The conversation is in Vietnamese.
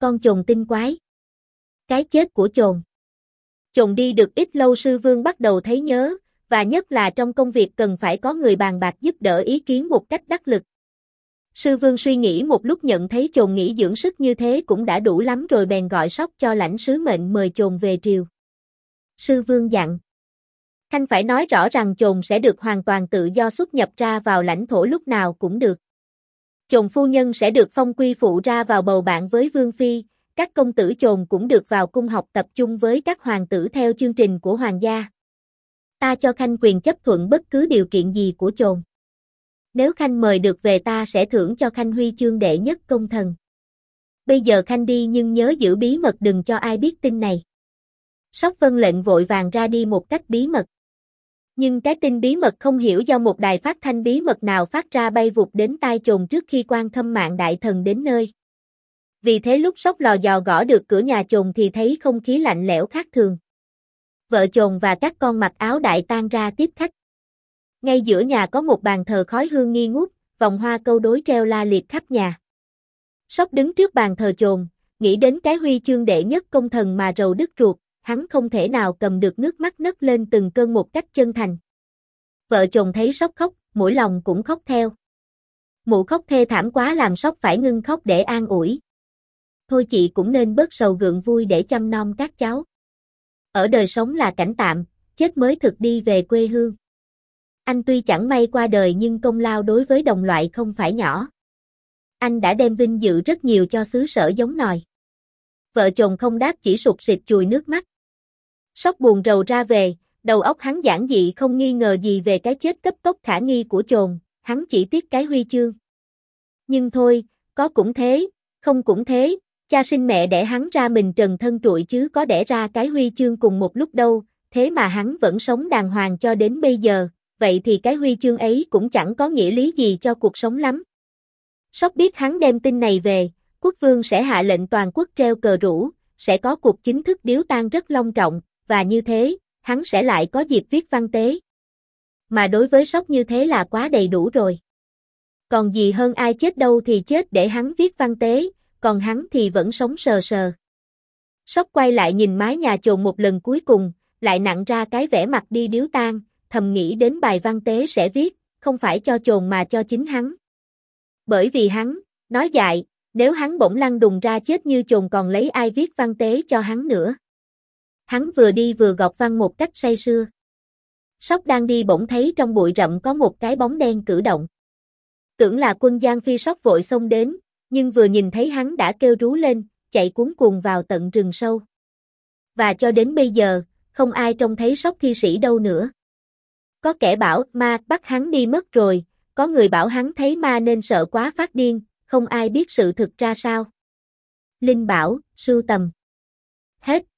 con chồn tinh quái. Cái chết của chồn. Chồn đi được ít lâu sư vương bắt đầu thấy nhớ, và nhất là trong công việc cần phải có người bàn bạc giúp đỡ ý kiến một cách đắc lực. Sư vương suy nghĩ một lúc nhận thấy chồn nghỉ dưỡng sức như thế cũng đã đủ lắm rồi bèn gọi Sóc cho lãnh sứ mệnh mời chồn về triều. Sư vương dặn. Khanh phải nói rõ rằng chồn sẽ được hoàn toàn tự do xuất nhập ra vào lãnh thổ lúc nào cũng được. Chồn phu nhân sẽ được phong quy phụ ra vào bầu bạn với vương phi, các công tử chồn cũng được vào cung học tập chung với các hoàng tử theo chương trình của hoàng gia. Ta cho Khanh quyền chấp thuận bất cứ điều kiện gì của chồn. Nếu Khanh mời được về ta sẽ thưởng cho Khanh huy chương đệ nhất công thần. Bây giờ Khanh đi nhưng nhớ giữ bí mật đừng cho ai biết tin này. Sóc vâng lệnh vội vàng ra đi một cách bí mật. Nhưng cái tin bí mật không hiểu do một đài phát thanh bí mật nào phát ra bay vụt đến tai chồn trước khi Quan Khâm Mạng đại thần đến nơi. Vì thế lúc Sóc lò dò gõ được cửa nhà chồn thì thấy không khí lạnh lẽo khác thường. Vợ chồn và các con mặc áo đại tang ra tiếp khách. Ngay giữa nhà có một bàn thờ khói hương nghi ngút, vòng hoa câu đối treo la liệt khắp nhà. Sóc đứng trước bàn thờ chồn, nghĩ đến cái huy chương đệ nhất công thần mà rầu đứt ruột, hắn không thể nào cầm được nước mắt nấc lên từng cơn một cách chân thành. Vợ chồng thấy Sóc khóc, mỗi lòng cũng khóc theo. Mụ khóc thê thảm quá làm Sóc phải ngưng khóc để an ủi. Thôi chị cũng nên bớt sầu gượng vui để chăm nom các cháu. Ở đời sống là cảnh tạm, chết mới thực đi về quê hương. Anh tuy chẳng may qua đời nhưng công lao đối với đồng loại không phải nhỏ. Anh đã đem vinh dự rất nhiều cho xứ sở giống nòi. Vợ chồng không đáp chỉ sụt sịt chùi nước mắt. Sóc buồn rầu ra về, đầu óc hắn giản dị không nghi ngờ gì về cái chết cấp tốc khả nghi của chồn, hắn chỉ tiếc cái huy chương. Nhưng thôi, có cũng thế, không cũng thế, cha sinh mẹ đẻ hắn ra mình trần thân trụi chứ có đẻ ra cái huy chương cùng một lúc đâu, thế mà hắn vẫn sống đàng hoàng cho đến bây giờ, vậy thì cái huy chương ấy cũng chẳng có nghĩa lý gì cho cuộc sống lắm. Sóc biết hắn đem tin này về, quốc vương sẽ hạ lệnh toàn quốc treo cờ rủ, sẽ có cuộc chính thức điếu tang rất long trọng, và như thế, hắn sẽ lại có dịp viết văn tế. Mà đối với Sóc như thế là quá đầy đủ rồi. Còn gì hơn ai chết đâu thì chết để hắn viết văn tế, còn hắn thì vẫn sống sờ sờ. Sóc quay lại nhìn mái nhà chồn một lần cuối cùng, lại nặn ra cái vẻ mặt đi điếu tang, thầm nghĩ đến bài văn tế sẽ viết, không phải cho chồn mà cho chính hắn. Bởi vì hắn, nói dại, nếu hắn bỗng lăn đùng ra chết như chồn còn lấy ai viết văn tế cho hắn nữa. Hắn vừa đi vừa gọt văn một cách say sưa. Sóc đang đi bỗng thấy trong bụi rậm có một cái bóng đen cử động. Tưởng là Quân Giang Phi. Sóc vội xông đến, nhưng vừa nhìn thấy hắn đã kêu rú lên, chạy cuống cuồng vào tận rừng sâu. Và cho đến bây giờ, không ai trông thấy Sóc thi sĩ đâu nữa. Có kẻ bảo ma bắt hắn đi mất rồi, có người bảo hắn thấy ma nên sợ quá phát điên, không ai biết sự thực ra sao. Linh bảo, sưu tầm. Hết.